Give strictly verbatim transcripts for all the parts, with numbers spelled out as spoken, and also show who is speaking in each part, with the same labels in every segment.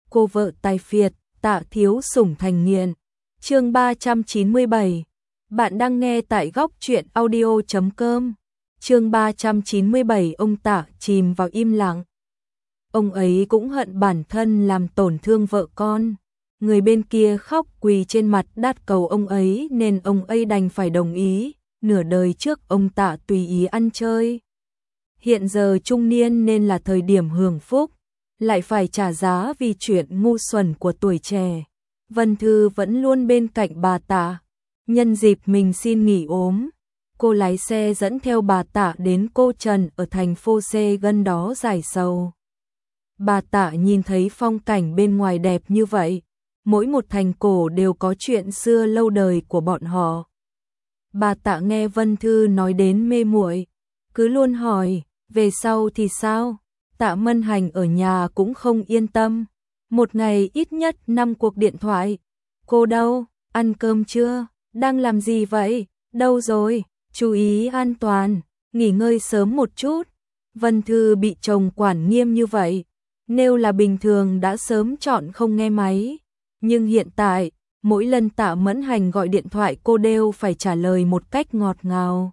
Speaker 1: cô vợ tài phiệt, Tạ thiếu sủng thành nghiện. Chương ba trăm chín mươi bảy. Bạn đang nghe tại góc truyện audio chấm com. Chương ba trăm chín mươi bảy, ông Tạ chìm vào im lặng. Ông ấy cũng hận bản thân làm tổn thương vợ con. Người bên kia khóc quỳ trên mặt đát cầu ông ấy nên ông ấy đành phải đồng ý. Nửa đời trước ông Tạ tùy ý ăn chơi. Hiện giờ trung niên nên là thời điểm hưởng phúc, lại phải trả giá vì chuyện ngu xuẩn của tuổi trẻ. Vân Thư vẫn luôn bên cạnh bà Tạ. Nhân dịp mình xin nghỉ ốm, cô lái xe dẫn theo bà Tạ đến cô Trần ở thành phố C gần đó giải sầu. Bà Tạ nhìn thấy phong cảnh bên ngoài đẹp như vậy, mỗi một thành cổ đều có chuyện xưa lâu đời của bọn họ. Bà Tạ nghe Vân Thư nói đến mê muội, cứ luôn hỏi, về sau thì sao? Tạ Mân Hành ở nhà cũng không yên tâm, một ngày ít nhất năm cuộc điện thoại. Cô đâu? Ăn cơm chưa? Đang làm gì vậy? Đâu rồi? Chú ý an toàn, nghỉ ngơi sớm một chút. Vân Thư bị chồng quản nghiêm như vậy, nếu là bình thường đã sớm chọn không nghe máy. Nhưng hiện tại, mỗi lần Tạ Mẫn Hành gọi điện thoại cô đều phải trả lời một cách ngọt ngào.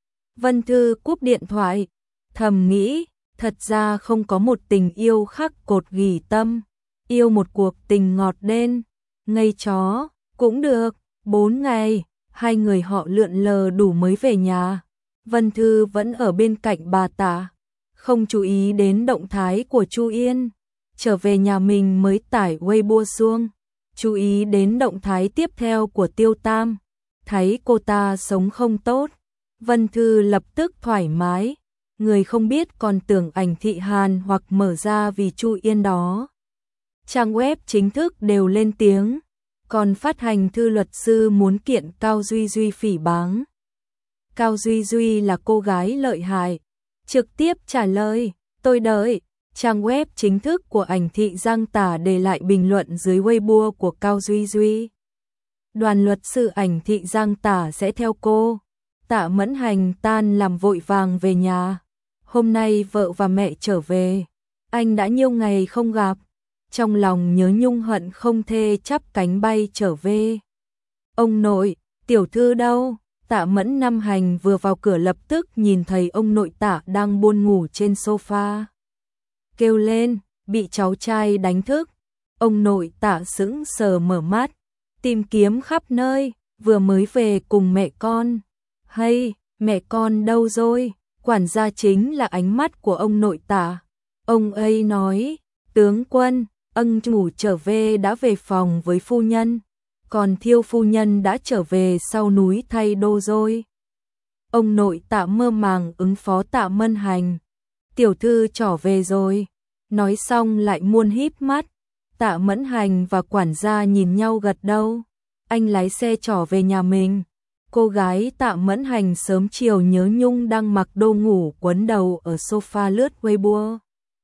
Speaker 1: Vân Thư cúp điện thoại, thầm nghĩ, thật ra không có một tình yêu khắc cột gỉ tâm, yêu một cuộc tình ngọt đen, ngây chó, cũng được. Bốn ngày, hai người họ lượn lờ đủ mới về nhà. Vân Thư vẫn ở bên cạnh bà Tạ, không chú ý đến động thái của Chu Yên. Trở về nhà mình mới tải Weibo xuống, chú ý đến động thái tiếp theo của Tiêu Tam, thấy cô ta sống không tốt. Vân Thư lập tức thoải mái, người không biết còn tưởng ảnh thị Hàn hoặc mở ra vì Chu Yên đó. Trang web chính thức đều lên tiếng, còn phát hành thư luật sư muốn kiện Cao Duy Duy phỉ báng. Cao Duy Duy là cô gái lợi hại, trực tiếp trả lời, tôi đợi. Trang web chính thức của ảnh thị Giang Tả để lại bình luận dưới Weibo của Cao Duy Duy. Đoàn luật sư ảnh thị Giang Tả sẽ theo cô. Tạ Mẫn Hành tan làm vội vàng về nhà. Hôm nay vợ và mẹ trở về, anh đã nhiều ngày không gặp, trong lòng nhớ nhung hận không thể chắp cánh bay trở về. Ông nội, tiểu thư đâu? Tạ Mẫn Năm Hành vừa vào cửa lập tức nhìn thấy ông nội Tạ đang buồn ngủ trên sofa. Kêu lên, bị cháu trai đánh thức. Ông nội Tạ sững sờ mở mắt, tìm kiếm khắp nơi, vừa mới về cùng mẹ con. Hay, mẹ con đâu rồi? Quản gia chính là ánh mắt của ông nội Tạ. Ông ấy nói, tướng quân, ân chủ trở về đã về phòng với phu nhân, còn Thiêu phu nhân đã trở về sau núi thay đồ rồi. Ông nội Tạ mơ màng ứng phó Tạ Mân Hành. Tiểu thư trở về rồi. Nói xong lại muôn híp mắt. Tạ Mẫn Hành và quản gia nhìn nhau gật đầu. Anh lái xe trở về nhà mình. Cô gái Tạ Mẫn Hành sớm chiều nhớ nhung đang mặc đồ ngủ quấn đầu ở sofa lướt Weibo.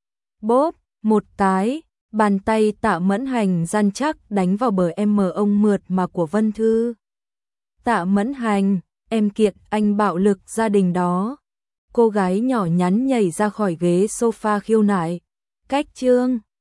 Speaker 1: Bốp, một cái, bàn tay Tạ Mẫn Hành rắn chắc đánh vào bờ em mờ ông mượt mà của Vân Thư. Tạ Mẫn Hành, em kiện anh bạo lực gia đình đó. Cô gái nhỏ nhắn nhảy ra khỏi ghế sofa khiêu nại. Cách chương